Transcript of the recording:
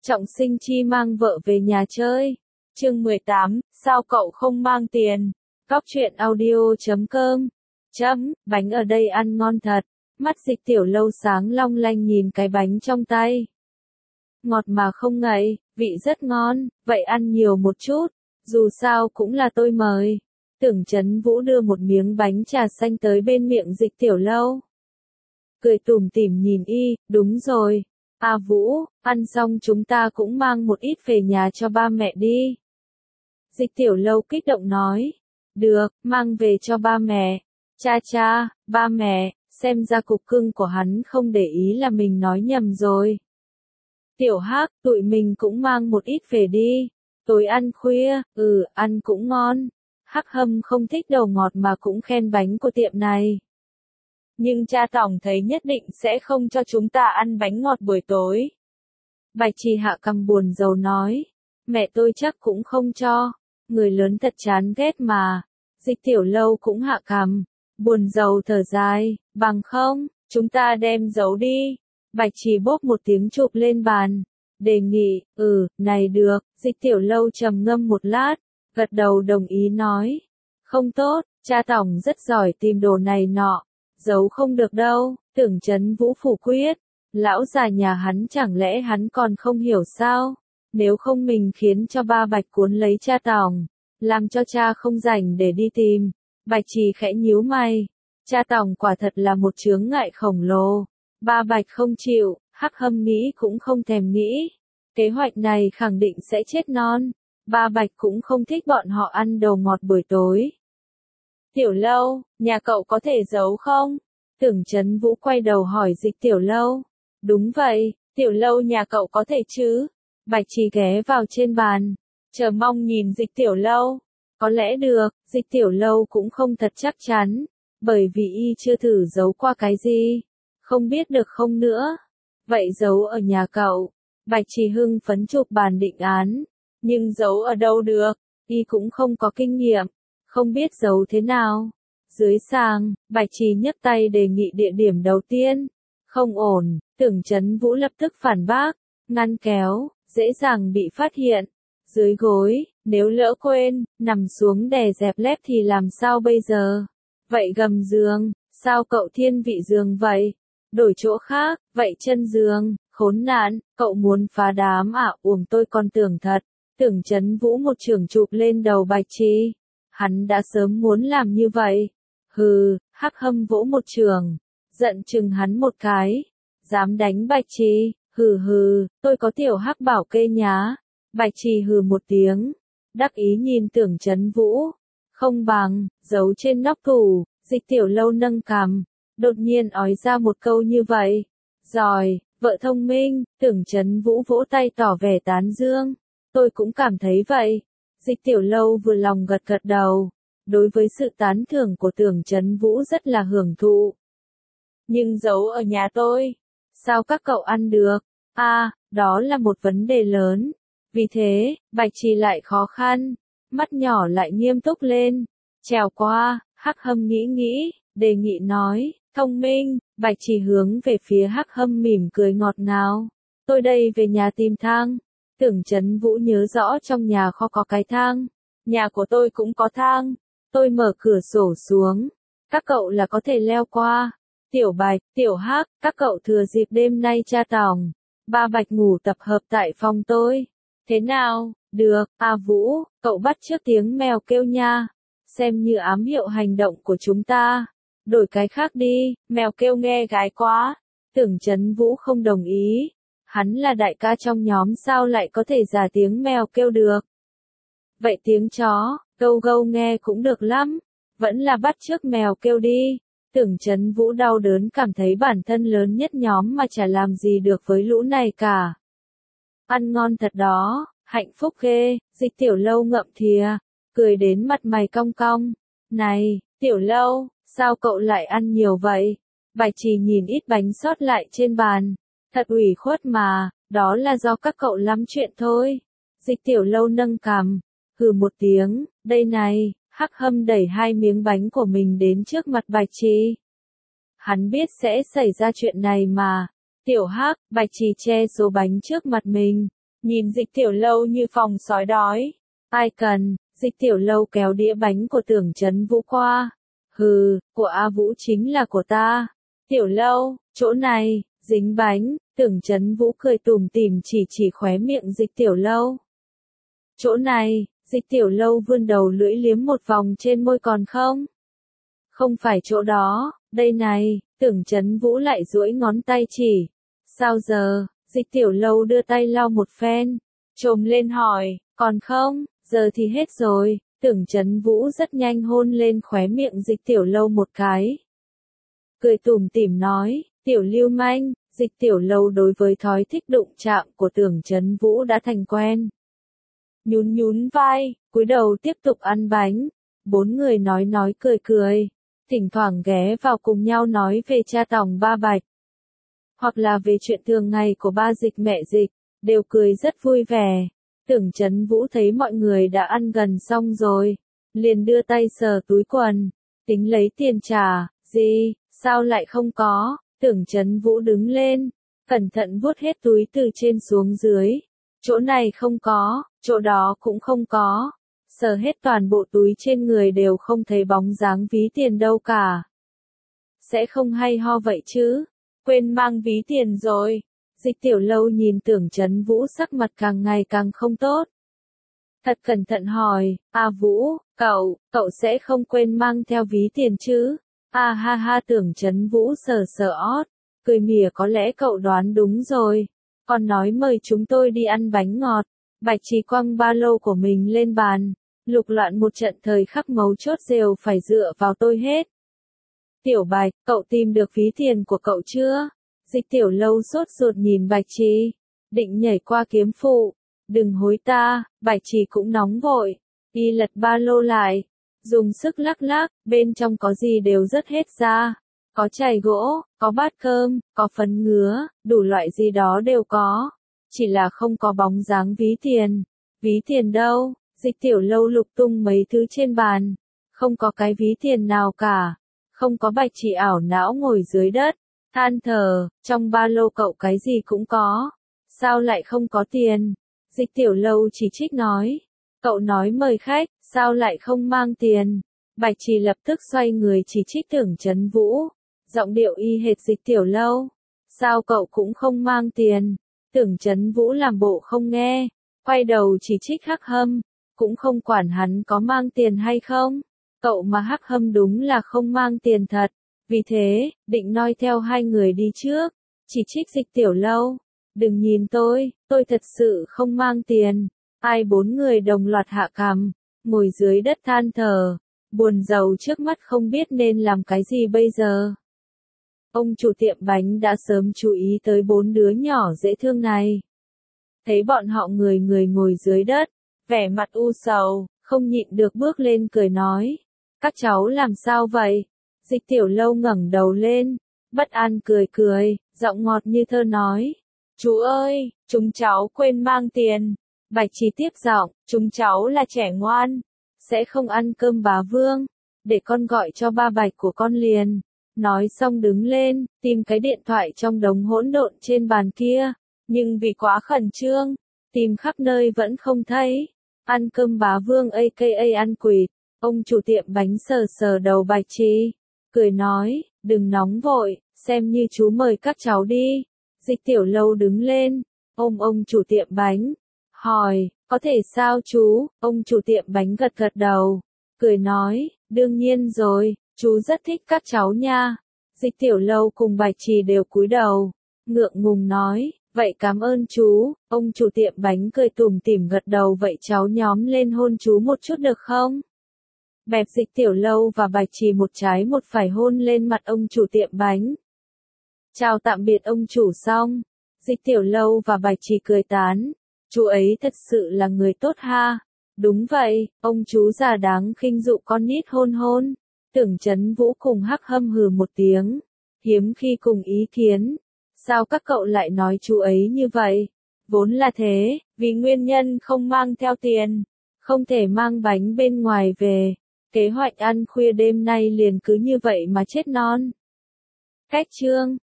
Trọng Sinh Chi mang vợ về nhà chơi. Chương 18, sao cậu không mang tiền? Cóc truyện audio.com. Bánh ở đây ăn ngon thật. Mắt Dịch Tiểu Lâu sáng long lanh nhìn cái bánh trong tay. Ngọt mà không ngậy, vị rất ngon, vậy ăn nhiều một chút, dù sao cũng là tôi mời. Tưởng Chấn Vũ đưa một miếng bánh trà xanh tới bên miệng Dịch Tiểu Lâu. Cười tủm tỉm nhìn y, đúng rồi. À Vũ, ăn xong chúng ta cũng mang một ít về nhà cho ba mẹ đi. Dịch Tiểu Lâu kích động nói. Được, mang về cho ba mẹ. Cha, ba mẹ, xem ra cục cưng của hắn không để ý là mình nói nhầm rồi. Tiểu Hắc, tụi mình cũng mang một ít về đi. Tối ăn khuya, ăn cũng ngon. Hắc Hâm không thích đầu ngọt mà cũng khen bánh của tiệm này. Nhưng cha tổng thấy nhất định sẽ không cho chúng ta ăn bánh ngọt buổi tối. Bạch Trì hạ cằm buồn rầu nói. Mẹ tôi chắc cũng không cho. Người lớn thật chán ghét mà. Dịch Tiểu Lâu cũng hạ cằm. Buồn rầu thở dài. Bằng không, chúng ta đem giấu đi. Bạch Trì bốp một tiếng chụp lên bàn. Đề nghị, này được. Dịch Tiểu Lâu trầm ngâm một lát. Gật đầu đồng ý nói. Không tốt, cha tổng rất giỏi tìm đồ này nọ. Giấu không được đâu, Tưởng Chấn Vũ phủ quyết. Lão già nhà hắn chẳng lẽ hắn còn không hiểu sao? Nếu không mình khiến cho ba Bạch cuốn lấy cha tổng, làm cho cha không rảnh để đi tìm. Bạch Trì khẽ nhíu mày. Cha tổng quả thật là một chướng ngại khổng lồ. Ba Bạch không chịu, Hắc Hâm nghĩ cũng không thèm nghĩ. Kế hoạch này khẳng định sẽ chết non. Ba Bạch cũng không thích bọn họ ăn đồ ngọt buổi tối. Tiểu Lâu, nhà cậu có thể giấu không? Tưởng Chấn Vũ quay đầu hỏi Dịch Tiểu Lâu. Đúng vậy, Tiểu Lâu nhà cậu có thể chứ? Bạch Trì ghé vào trên bàn, chờ mong nhìn Dịch Tiểu Lâu. Có lẽ được, Dịch Tiểu Lâu cũng không thật chắc chắn, bởi vì y chưa thử giấu qua cái gì. Không biết được không nữa. Vậy giấu ở nhà cậu. Bạch Trì hưng phấn chụp bàn định án. Nhưng giấu ở đâu được, y cũng không có kinh nghiệm. Không biết giấu thế nào. Dưới sàng, Bạch Trì nhấc tay đề nghị địa điểm đầu tiên. Không ổn, Tưởng Chấn Vũ lập tức phản bác. Ngăn kéo, dễ dàng bị phát hiện. Dưới gối, nếu lỡ quên, nằm xuống đè dẹp lép thì làm sao bây giờ? Vậy gầm giường, sao cậu thiên vị giường vậy? Đổi chỗ khác, vậy chân giường, khốn nạn, cậu muốn phá đám à? Uổng tôi còn tưởng thật. Tưởng Chấn Vũ một chưởng chụp lên đầu Bạch Trì. Hắn đã sớm muốn làm như vậy. Hắc Hâm vỗ một chưởng, giận chừng hắn một cái. Dám đánh Bạch Trì, tôi có tiểu Hắc bảo kê nhá. Bạch Trì hừ một tiếng, đắc ý nhìn Tưởng Chấn Vũ. Không bằng, giấu trên nóc tủ. Dịch Tiểu Lâu nâng cằm, đột nhiên ói ra một câu như vậy. Giỏi, vợ thông minh. Tưởng Chấn Vũ vỗ tay tỏ vẻ tán dương. Tôi cũng cảm thấy vậy. Dịch Tiểu Lâu vừa lòng gật gật đầu. Đối với sự tán thưởng của Tưởng Chấn Vũ rất là hưởng thụ. Nhưng giấu ở nhà tôi, sao các cậu ăn được? Đó là một vấn đề lớn. Vì thế, Bạch Trì lại khó khăn, mắt nhỏ lại nghiêm túc lên. Trèo qua, Hắc Hâm nghĩ, đề nghị nói, thông minh. Bạch Trì hướng về phía Hắc Hâm mỉm cười ngọt ngào. Tôi đây về nhà tìm thang. Tưởng Chấn Vũ nhớ rõ trong nhà kho có cái thang. Nhà của tôi cũng có thang. Tôi mở cửa sổ xuống. Các cậu là có thể leo qua. Tiểu Bạch, Tiểu Hắc, các cậu thừa dịp đêm nay cha tổng. Ba Bạch ngủ tập hợp tại phòng tôi. Thế nào? Được, Vũ, cậu bắt chước tiếng mèo kêu nha. Xem như ám hiệu hành động của chúng ta. Đổi cái khác đi, mèo kêu nghe gái quá. Tưởng Chấn Vũ không đồng ý. Hắn là đại ca trong nhóm sao lại có thể giả tiếng mèo kêu được. Vậy tiếng chó, gâu gâu nghe cũng được lắm. Vẫn là bắt chước mèo kêu đi. Tưởng Chấn Vũ đau đớn cảm thấy bản thân lớn nhất nhóm mà chả làm gì được với lũ này cả. Ăn ngon thật đó, hạnh phúc ghê. Dịch Tiểu Lâu ngậm thìa, cười đến mặt mày cong cong. Này, Tiểu Lâu, sao cậu lại ăn nhiều vậy? Bạch Trì nhìn ít bánh sót lại trên bàn. Thật ủy khuất mà, đó là do các cậu lắm chuyện thôi. Dịch Tiểu Lâu nâng cằm, hừ một tiếng, đây này. Hắc Hâm đẩy 2 miếng bánh của mình đến trước mặt Bạch Trì. Hắn biết sẽ xảy ra chuyện này mà. Tiểu Hắc, Bạch Trì che số bánh trước mặt mình. nhìn Dịch Tiểu Lâu như phòng sói đói. Ai cần, Dịch Tiểu Lâu kéo đĩa bánh của Tưởng Chấn Vũ qua. Hừ, của A Vũ chính là của ta. Tiểu Lâu, chỗ này, dính bánh, Tưởng Chấn Vũ cười tủm tỉm chỉ khóe miệng Dịch Tiểu Lâu. Chỗ này, Dịch Tiểu Lâu vươn đầu lưỡi liếm một vòng trên môi còn không? Không phải chỗ đó, đây này, Tưởng Chấn Vũ lại duỗi ngón tay chỉ. Sao giờ, Dịch Tiểu Lâu đưa tay lau một phen, trồm lên hỏi, còn không, giờ thì hết rồi, Tưởng Chấn Vũ rất nhanh hôn lên khóe miệng Dịch Tiểu Lâu một cái. Cười tủm tỉm nói, Tiểu lưu manh, Dịch Tiểu Lâu đối với thói thích đụng chạm của Tưởng Chấn Vũ đã thành quen. Nhún nhún vai, cúi đầu tiếp tục ăn bánh. Bốn người nói cười, thỉnh thoảng ghé vào cùng nhau nói về cha tòng ba Bạch. Hoặc là về chuyện thường ngày của ba Dịch mẹ Dịch, đều cười rất vui vẻ. Tưởng Chấn Vũ thấy mọi người đã ăn gần xong rồi, liền đưa tay sờ túi quần, tính lấy tiền trả. Gì, sao lại không có? Tưởng Chấn Vũ đứng lên, cẩn thận vuốt hết túi từ trên xuống dưới. Chỗ này không có, chỗ đó cũng không có. Sờ hết toàn bộ túi trên người đều không thấy bóng dáng ví tiền đâu cả. Sẽ không hay ho vậy chứ? Quên mang ví tiền rồi. Dịch Tiểu Lâu nhìn Tưởng Chấn Vũ sắc mặt càng ngày càng không tốt. Thật cẩn thận hỏi, A Vũ, cậu sẽ không quên mang theo ví tiền chứ? A ha ha, Tưởng Chấn Vũ sờ ót, cười mỉa, có lẽ cậu đoán đúng rồi. Còn nói mời chúng tôi đi ăn bánh ngọt. Bạch Trì quăng ba lô của mình lên bàn, lục loạn một trận, thời khắc mấu chốt đều phải dựa vào tôi hết. Tiểu Bạch, cậu tìm được ví tiền của cậu chưa? Dịch Tiểu Lâu sốt ruột nhìn Bạch Trì, định nhảy qua kiếm phụ. Đừng hối ta, Bạch Trì cũng nóng vội, đi lật ba lô lại, dùng sức lắc lắc, bên trong có gì đều rớt hết ra. Có chày gỗ, có bát cơm, có phấn ngứa, đủ loại gì đó đều có. Chỉ là không có bóng dáng ví tiền. Ví tiền đâu? Dịch Tiểu Lâu lục tung mấy thứ trên bàn. Không có cái ví tiền nào cả. Không có. Bạch Trì ảo não ngồi dưới đất, than thở, trong ba lô cậu cái gì cũng có. Sao lại không có tiền? Dịch Tiểu Lâu chỉ trích nói. Cậu nói mời khách, sao lại không mang tiền? Bạch Trì lập tức xoay người chỉ trích Tưởng Chấn Vũ. Giọng điệu y hệt Dịch Tiểu Lâu. Sao cậu cũng không mang tiền? Tưởng Chấn Vũ làm bộ không nghe, quay đầu chỉ trích Hắc Hâm, cũng không quản hắn có mang tiền hay không. Cậu mà Hắc Hâm đúng là không mang tiền thật, vì thế, định noi theo hai người đi trước, chỉ trích Dịch Tiểu Lâu. Đừng nhìn tôi thật sự không mang tiền. Ai? Bốn người đồng loạt hạ cằm, ngồi dưới đất than thở, buồn rầu trước mắt không biết nên làm cái gì bây giờ. Ông chủ tiệm bánh đã sớm chú ý tới bốn đứa nhỏ dễ thương này. Thấy bọn họ người ngồi dưới đất, vẻ mặt u sầu, không nhịn được bước lên cười nói. Các cháu làm sao vậy? Dịch Tiểu Lâu ngẩng đầu lên, bất an cười, giọng ngọt như thơ nói. Chú ơi, chúng cháu quên mang tiền. Bạch Trì tiếp giọng, chúng cháu là trẻ ngoan, sẽ không ăn cơm bá vương, để con gọi cho ba Bạch của con liền. Nói xong đứng lên, tìm cái điện thoại trong đống hỗn độn trên bàn kia, nhưng vì quá khẩn trương, tìm khắp nơi vẫn không thấy. Ăn cơm bá vương aka ăn quỵt. Ông chủ tiệm bánh sờ đầu Bạch Trì, cười nói, đừng nóng vội, xem như chú mời các cháu đi. Dịch Tiểu Lâu đứng lên, ôm ông chủ tiệm bánh, hỏi, có thể sao chú? Ông chủ tiệm bánh gật đầu, cười nói, đương nhiên rồi, chú rất thích các cháu nha. Dịch Tiểu Lâu cùng Bạch Trì đều cúi đầu, ngượng ngùng nói, vậy cảm ơn chú. Ông chủ tiệm bánh cười tủm tỉm gật đầu, vậy cháu nhóm lên hôn chú một chút được không? Bẹp Dịch Tiểu Lâu và Bạch Trì một trái một phải hôn lên mặt ông chủ tiệm bánh. Chào tạm biệt ông chủ xong, Dịch Tiểu Lâu và Bạch Trì cười tán. Chú ấy thật sự là người tốt ha. Đúng vậy, ông chú già đáng khinh dụ con nít hôn. Tưởng Chấn Vũ cùng Hắc Hâm hừ một tiếng, hiếm khi cùng ý kiến. Sao các cậu lại nói chú ấy như vậy? Vốn là thế, vì nguyên nhân không mang theo tiền, không thể mang bánh bên ngoài về. Kế hoạch ăn khuya đêm nay liền cứ như vậy mà chết non. Cách chương